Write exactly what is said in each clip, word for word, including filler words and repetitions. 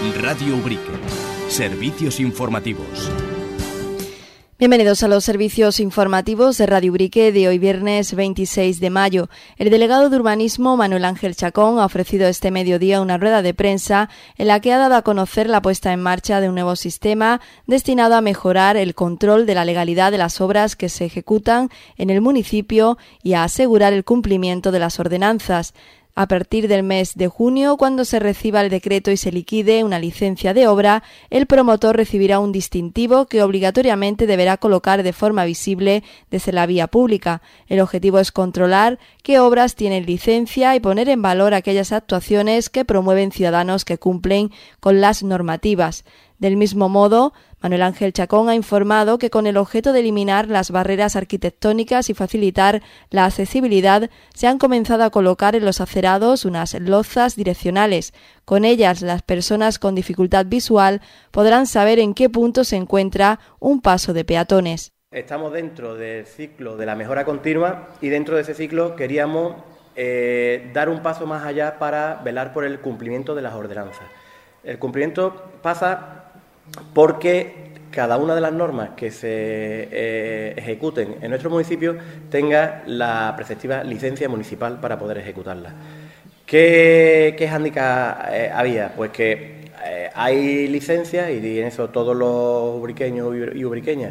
Radio Ubrique. Servicios informativos. Bienvenidos a los servicios informativos de Radio Ubrique de hoy viernes veintiséis de mayo. El delegado de Urbanismo, Manuel Ángel Chacón, ha ofrecido este mediodía una rueda de prensa en la que ha dado a conocer la puesta en marcha de un nuevo sistema destinado a mejorar el control de la legalidad de las obras que se ejecutan en el municipio y a asegurar el cumplimiento de las ordenanzas. A partir del mes de junio, cuando se reciba el decreto y se liquide una licencia de obra, el promotor recibirá un distintivo que obligatoriamente deberá colocar de forma visible desde la vía pública. El objetivo es controlar qué obras tienen licencia y poner en valor aquellas actuaciones que promueven ciudadanos que cumplen con las normativas. Del mismo modo, Manuel Ángel Chacón ha informado que con el objeto de eliminar las barreras arquitectónicas y facilitar la accesibilidad, se han comenzado a colocar en los acerados unas lozas direccionales. Con ellas, las personas con dificultad visual podrán saber en qué punto se encuentra un paso de peatones. Estamos dentro del ciclo de la mejora continua y dentro de ese ciclo queríamos eh, dar un paso más allá para velar por el cumplimiento de las ordenanzas. El cumplimiento pasa porque cada una de las normas que se eh, ejecuten en nuestro municipio tenga la preceptiva licencia municipal para poder ejecutarla. ¿Qué, qué hándicap eh, había? Pues que eh, hay licencias y en eso todos los ubriqueños y ubriqueñas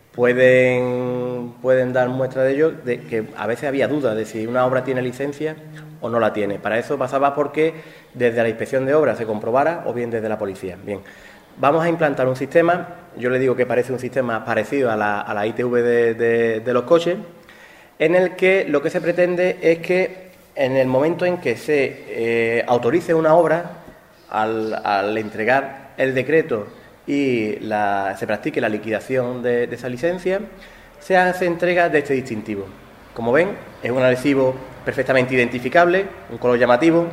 pueden, pueden dar muestra de ello, de que a veces había dudas de si una obra tiene licencia o no la tiene. Para eso pasaba porque desde la inspección de obras se comprobara o bien desde la policía. Bien. Vamos a implantar un sistema, yo le digo que parece un sistema parecido a la, a la I T V de, de, de los coches, en el que lo que se pretende es que en el momento en que se eh, autorice una obra, al, al entregar el decreto y la, se practique la liquidación de, de esa licencia, se hace entrega de este distintivo. Como ven, es un adhesivo perfectamente identificable, un color llamativo,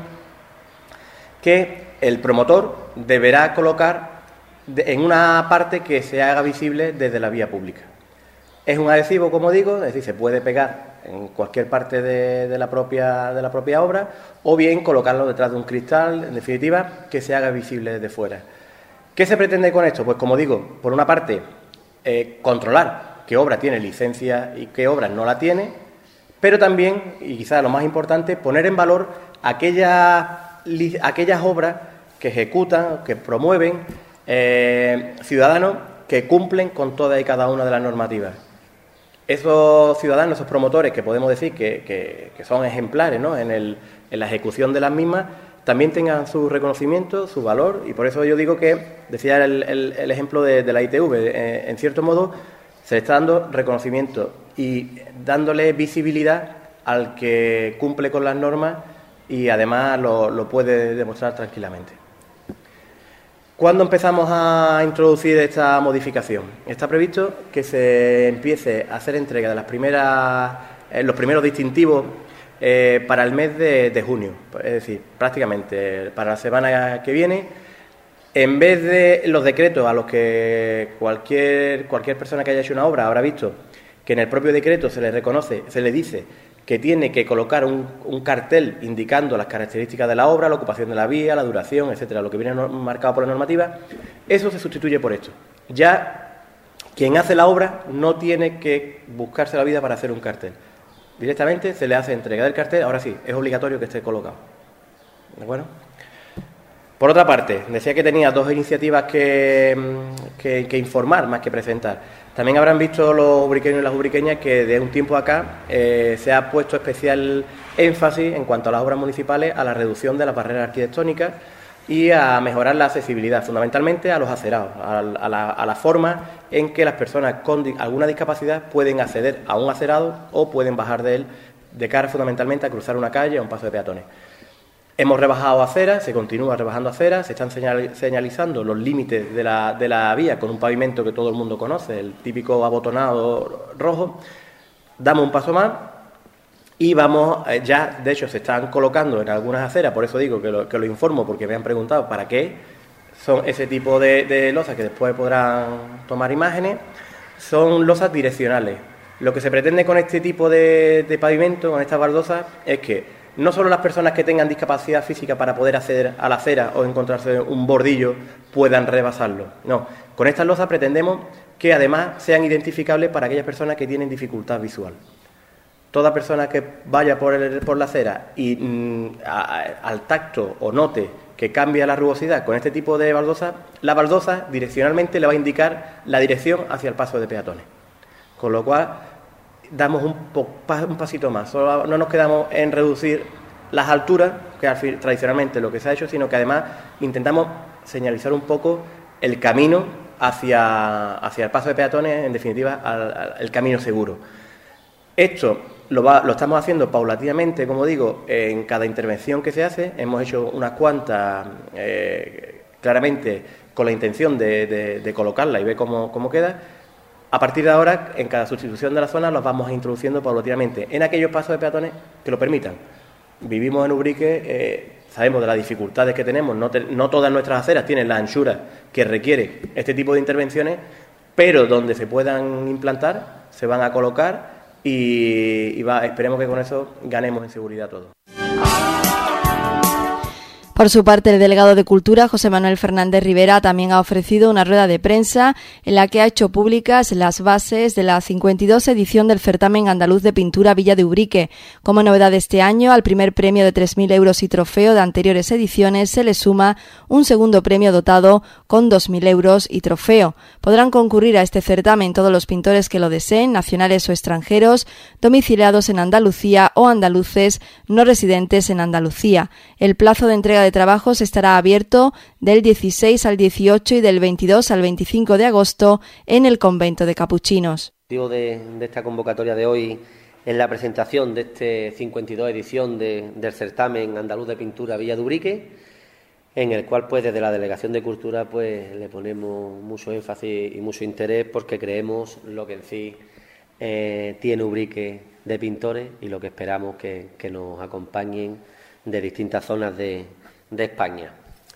que el promotor deberá colocar en una parte que se haga visible desde la vía pública. Es un adhesivo, como digo, es decir, se puede pegar en cualquier parte de, de, la propia, de la propia obra o bien colocarlo detrás de un cristal, en definitiva, que se haga visible desde fuera. ¿Qué se pretende con esto? Pues, como digo, por una parte, eh, controlar qué obra tiene licencia y qué obra no la tiene, pero también, y quizás lo más importante, poner en valor aquellas, aquellas obras que ejecutan, que promueven Eh, ciudadanos que cumplen con todas y cada una de las normativas. Esos ciudadanos, esos promotores que podemos decir que, que, que son ejemplares, ¿no?, en, el, en la ejecución de las mismas, también tengan su reconocimiento, su valor, y por eso yo digo que, decía el, el, el ejemplo de, de la I T V, eh, en cierto modo se le está dando reconocimiento y dándole visibilidad al que cumple con las normas y además lo, lo puede demostrar tranquilamente. ¿Cuándo empezamos a introducir esta modificación? Está previsto que se empiece a hacer entrega de las primeras, eh, los primeros distintivos eh, para el mes de, de junio, es decir, prácticamente para la semana que viene. En vez de los decretos a los que cualquier, cualquier persona que haya hecho una obra habrá visto que en el propio decreto se le reconoce, se le dice que tiene que colocar un, un cartel indicando las características de la obra, la ocupación de la vía, la duración, etcétera, lo que viene marcado por la normativa, eso se sustituye por esto. Ya quien hace la obra no tiene que buscarse la vida para hacer un cartel. Directamente se le hace entrega del cartel, ahora sí, es obligatorio que esté colocado. ¿De acuerdo? Por otra parte, decía que tenía dos iniciativas que, que, que informar más que presentar. También habrán visto los ubriqueños y las ubriqueñas que de un tiempo acá eh, se ha puesto especial énfasis en cuanto a las obras municipales a la reducción de las barreras arquitectónicas y a mejorar la accesibilidad, fundamentalmente a los acerados, a, a, la, a la forma en que las personas con di- alguna discapacidad pueden acceder a un acerado o pueden bajar de él de cara fundamentalmente a cruzar una calle o un paso de peatones. Hemos rebajado aceras, se continúa rebajando aceras, se están señal, señalizando los límites de la, de la vía con un pavimento que todo el mundo conoce, el típico abotonado rojo. Damos un paso más y vamos, eh, ya de hecho se están colocando en algunas aceras, por eso digo que lo, que lo informo, porque me han preguntado para qué son ese tipo de, de losas que después podrán tomar imágenes, son losas direccionales. Lo que se pretende con este tipo de, de pavimento, con estas baldosas, es que no solo las personas que tengan discapacidad física para poder acceder a la acera o encontrarse un bordillo puedan rebasarlo. No, con estas losas pretendemos que además sean identificables para aquellas personas que tienen dificultad visual. Toda persona que vaya por, el, por la acera y mm, a, al tacto o note que cambia la rugosidad con este tipo de baldosa, la baldosa direccionalmente le va a indicar la dirección hacia el paso de peatones. Con lo cual damos un, po, un pasito más. Solo no nos quedamos en reducir las alturas, que es tradicionalmente lo que se ha hecho, sino que además intentamos señalizar un poco el camino hacia, hacia el paso de peatones, en definitiva, al, al, el camino seguro. Esto lo, va, lo estamos haciendo paulatinamente, como digo, en cada intervención que se hace. Hemos hecho unas cuantas, eh, claramente, con la intención de, de, de colocarla y ver cómo, cómo queda. A partir de ahora, en cada sustitución de la zona, los vamos introduciendo paulatinamente en aquellos pasos de peatones que lo permitan. Vivimos en Ubrique, eh, sabemos de las dificultades que tenemos, no, te, no todas nuestras aceras tienen la anchura que requiere este tipo de intervenciones, pero donde se puedan implantar, se van a colocar y, y va, esperemos que con eso ganemos en seguridad todos. Por su parte, el delegado de Cultura, José Manuel Fernández Rivera, también ha ofrecido una rueda de prensa en la que ha hecho públicas las bases de la cincuenta y dos edición del Certamen Andaluz de Pintura Villa de Ubrique. Como novedad de este año, al primer premio de tres mil euros y trofeo de anteriores ediciones se le suma un segundo premio dotado con dos mil euros y trofeo. Podrán concurrir a este certamen todos los pintores que lo deseen, nacionales o extranjeros, domiciliados en Andalucía o andaluces no residentes en Andalucía. El plazo de entrega de trabajos estará abierto del dieciséis al dieciocho y del veintidós al veinticinco de agosto en el convento de Capuchinos. El motivo de, de esta convocatoria de hoy es la presentación de este cincuenta y dos edición de, del certamen andaluz de pintura Villa de Ubrique, en el cual pues desde la Delegación de Cultura pues le ponemos mucho énfasis y mucho interés porque creemos lo que en sí eh, tiene Ubrique de pintores y lo que esperamos que, que nos acompañen de distintas zonas de de España.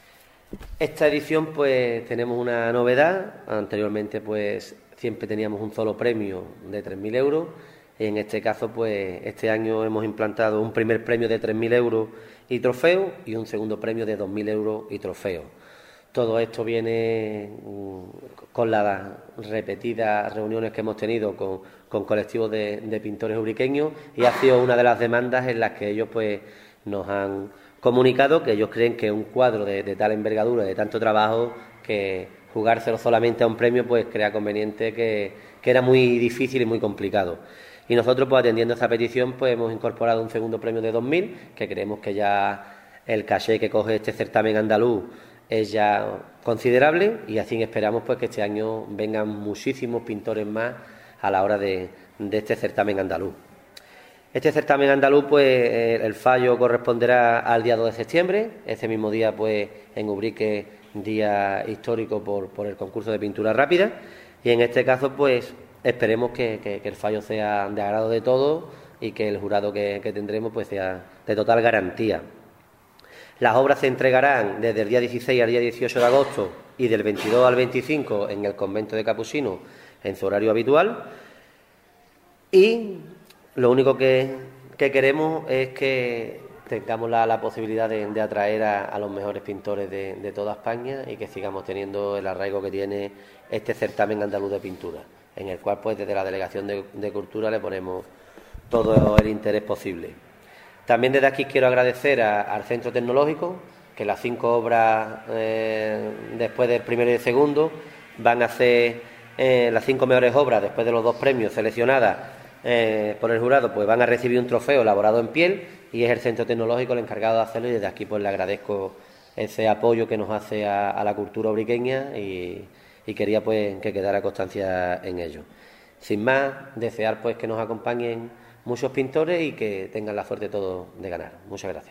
Esta edición pues tenemos una novedad. Anteriormente pues siempre teníamos un solo premio de tres mil euros. En este caso pues este año hemos implantado un primer premio de tres mil euros y trofeo y un segundo premio de dos mil euros y trofeo. Todo esto viene con las repetidas reuniones que hemos tenido con, con colectivos de, de pintores ubriqueños y ha sido una de las demandas en las que ellos pues nos han comunicado que ellos creen que un cuadro de, de tal envergadura, de tanto trabajo, que jugárselo solamente a un premio, pues crea conveniente que, que era muy difícil y muy complicado. Y nosotros, pues atendiendo a esta petición, pues hemos incorporado un segundo premio de dos mil, que creemos que ya el caché que coge este certamen andaluz es ya considerable y así esperamos pues que este año vengan muchísimos pintores más a la hora de, de este certamen andaluz. Este certamen andaluz, pues el fallo corresponderá al día dos de septiembre, ese mismo día, pues en Ubrique, día histórico por, por el concurso de pintura rápida, y en este caso, pues esperemos que, que, que el fallo sea de agrado de todos y que el jurado que, que tendremos, pues sea de total garantía. Las obras se entregarán desde el día dieciséis al día dieciocho de agosto y del veintidós al veinticinco en el convento de Capuchinos en su horario habitual, y lo único que, que queremos es que tengamos la, la posibilidad de, de atraer a, a los mejores pintores de, de toda España y que sigamos teniendo el arraigo que tiene este certamen andaluz de pintura, en el cual pues desde la Delegación de, de Cultura le ponemos todo el interés posible. También desde aquí quiero agradecer a, al Centro Tecnológico, que las cinco obras eh, después del primero y el segundo van a ser eh, las cinco mejores obras después de los dos premios seleccionadas Eh, por el jurado, pues van a recibir un trofeo elaborado en piel y es el Centro Tecnológico el encargado de hacerlo y desde aquí pues le agradezco ese apoyo que nos hace a, a la cultura ubriqueña y, y quería pues que quedara constancia en ello. Sin más, desear pues que nos acompañen muchos pintores y que tengan la suerte todos de ganar. Muchas gracias.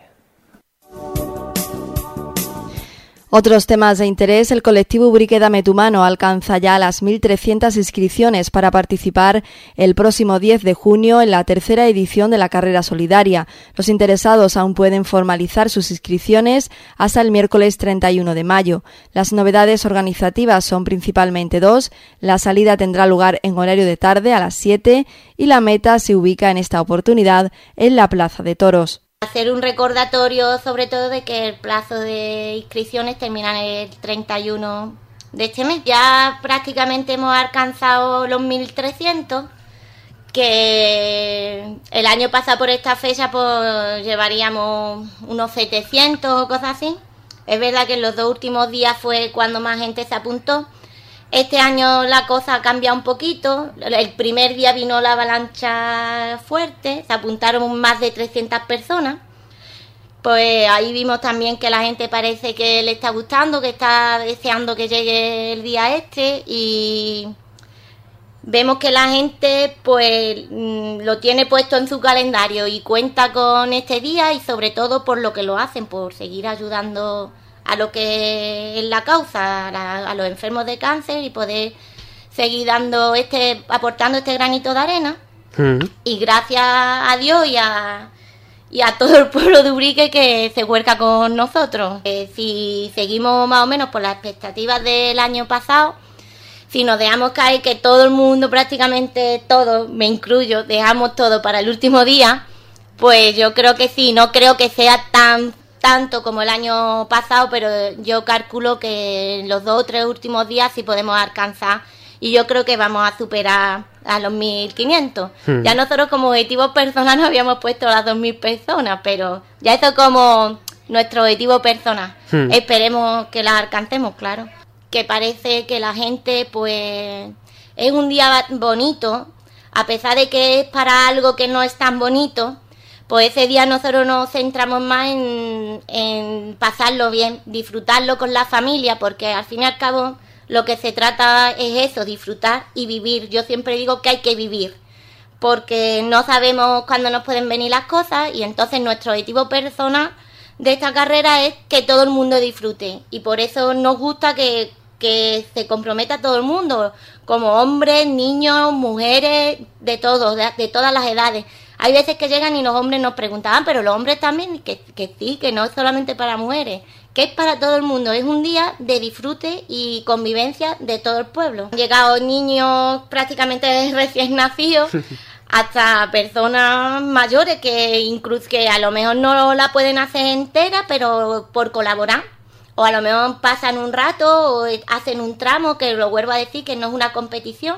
Otros temas de interés: el colectivo Ubrique Dame tu Mano alcanza ya las mil trescientas inscripciones para participar el próximo diez de junio en la tercera edición de la carrera solidaria. Los interesados aún pueden formalizar sus inscripciones hasta el miércoles treinta y uno de mayo. Las novedades organizativas son principalmente dos. La salida tendrá lugar en horario de tarde a las siete y la meta se ubica en esta oportunidad en la Plaza de Toros. Hacer un recordatorio sobre todo de que el plazo de inscripciones termina el treinta y uno de este mes. Ya prácticamente hemos alcanzado los mil trescientos, que el año pasado por esta fecha pues llevaríamos unos setecientos o cosas así. Es verdad que en los dos últimos días fue cuando más gente se apuntó. Este año la cosa ha cambiado un poquito. El primer día vino la avalancha fuerte, se apuntaron más de trescientas personas. Pues ahí vimos también que la gente parece que le está gustando, que está deseando que llegue el día este, y vemos que la gente pues lo tiene puesto en su calendario y cuenta con este día, y sobre todo por lo que lo hacen, por seguir ayudando a lo que es la causa, a, la, a los enfermos de cáncer, y poder seguir dando este, aportando este granito de arena. Mm. Y gracias a Dios y a, y a todo el pueblo de Ubrique que se vuelca con nosotros. Eh, si seguimos más o menos por las expectativas del año pasado, si nos dejamos caer que todo el mundo, prácticamente todos, me incluyo, dejamos todo para el último día, pues yo creo que sí, no creo que sea tan tanto como el año pasado, pero yo calculo que en los dos o tres últimos días sí podemos alcanzar, y yo creo que vamos a superar a los mil quinientos. Hmm. Ya nosotros como objetivo personal nos habíamos puesto las dos mil personas, pero ya eso como nuestro objetivo personal. Hmm. Esperemos que las alcancemos, claro. Que parece que la gente, pues, es un día bonito, a pesar de que es para algo que no es tan bonito. Pues ese día nosotros nos centramos más en, en pasarlo bien, disfrutarlo con la familia, porque al fin y al cabo lo que se trata es eso, disfrutar y vivir. Yo siempre digo que hay que vivir, porque no sabemos cuándo nos pueden venir las cosas, y entonces nuestro objetivo personal de esta carrera es que todo el mundo disfrute, y por eso nos gusta que, que se comprometa todo el mundo, como hombres, niños, mujeres, de todos, de, de todas las edades. Hay veces que llegan y los hombres nos preguntaban, pero los hombres también, que, que sí, que no es solamente para mujeres, que es para todo el mundo. Es un día de disfrute y convivencia de todo el pueblo. Han llegado niños prácticamente recién nacidos, hasta personas mayores que incluso que a lo mejor no la pueden hacer entera, pero por colaborar. O a lo mejor pasan un rato o hacen un tramo, que lo vuelvo a decir que no es una competición.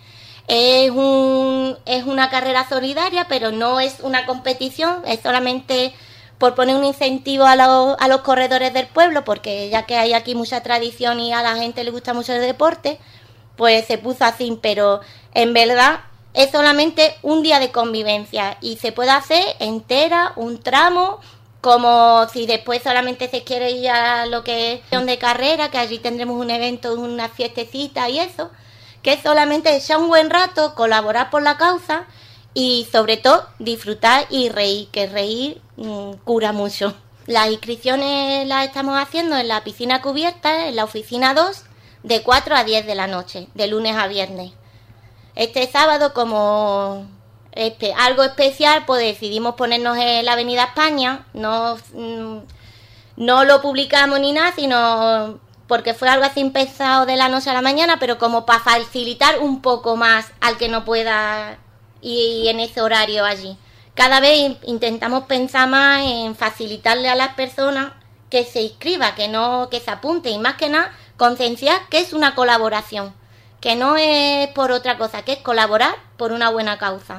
Es, un, es una carrera solidaria, pero no es una competición, es solamente por poner un incentivo a los, a los corredores del pueblo, porque ya que hay aquí mucha tradición y a la gente le gusta mucho el deporte, pues se puso así, pero en verdad es solamente un día de convivencia y se puede hacer entera, un tramo, como si después solamente se quiere ir a lo que es de carrera, que allí tendremos un evento, una fiestecita y eso, que es solamente echar un buen rato, colaborar por la causa y sobre todo disfrutar y reír, que reír mmm, cura mucho. Las inscripciones las estamos haciendo en la piscina cubierta, en la oficina dos, de cuatro a diez de la noche, de lunes a viernes. Este sábado, como este, algo especial, pues decidimos ponernos en la Avenida España. No, mmm, no lo publicamos ni nada, sino porque fue algo así empezado de la noche a la mañana, pero como para facilitar un poco más al que no pueda ir en ese horario allí. Cada vez intentamos pensar más en facilitarle a las personas que se inscriban, que no, que se apunten, y más que nada concienciar que es una colaboración, que no es por otra cosa, que es colaborar por una buena causa.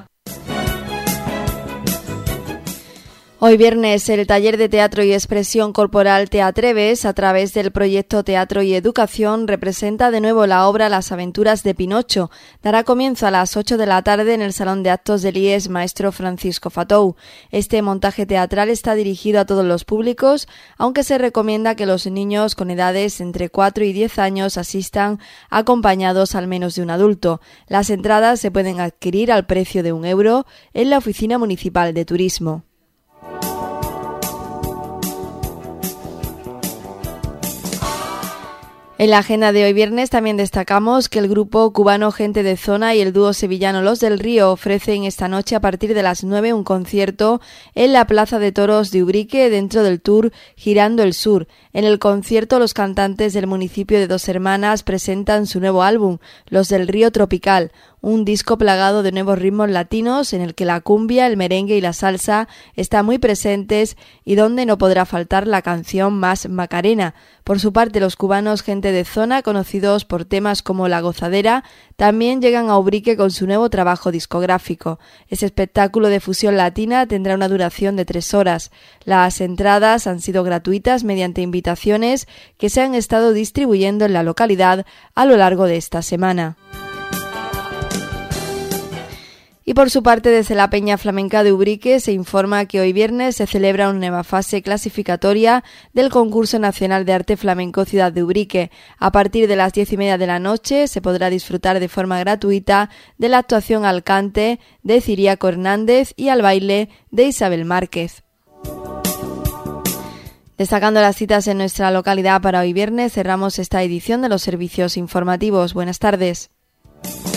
Hoy viernes, el taller de teatro y expresión corporal Te Atreves, a través del proyecto Teatro y Educación, representa de nuevo la obra Las aventuras de Pinocho. Dará comienzo a las ocho de la tarde en el Salón de Actos del I E S Maestro Francisco Fatou. Este montaje teatral está dirigido a todos los públicos, aunque se recomienda que los niños con edades entre cuatro y diez años asistan acompañados al menos de un adulto. Las entradas se pueden adquirir al precio de un euro en la Oficina Municipal de Turismo. En la agenda de hoy viernes también destacamos que el grupo cubano Gente de Zona y el dúo sevillano Los del Río ofrecen esta noche a partir de las nueve un concierto en la Plaza de Toros de Ubrique dentro del tour Girando el Sur. En el concierto los cantantes del municipio de Dos Hermanas presentan su nuevo álbum, Los del Río Tropical, un disco plagado de nuevos ritmos latinos en el que la cumbia, el merengue y la salsa están muy presentes y donde no podrá faltar la canción más Macarena. Por su parte, los cubanos Gente de Zona, conocidos por temas como La Gozadera, también llegan a Ubrique con su nuevo trabajo discográfico. Este espectáculo de fusión latina tendrá una duración de tres horas. Las entradas han sido gratuitas mediante invitaciones que se han estado distribuyendo en la localidad a lo largo de esta semana. Y por su parte, desde la Peña Flamenca de Ubrique se informa que hoy viernes se celebra una nueva fase clasificatoria del Concurso Nacional de Arte Flamenco Ciudad de Ubrique. A partir de las diez y media de la noche se podrá disfrutar de forma gratuita de la actuación al cante de Ciriaco Hernández y al baile de Isabel Márquez. Destacando las citas en nuestra localidad para hoy viernes, cerramos esta edición de los servicios informativos. Buenas tardes.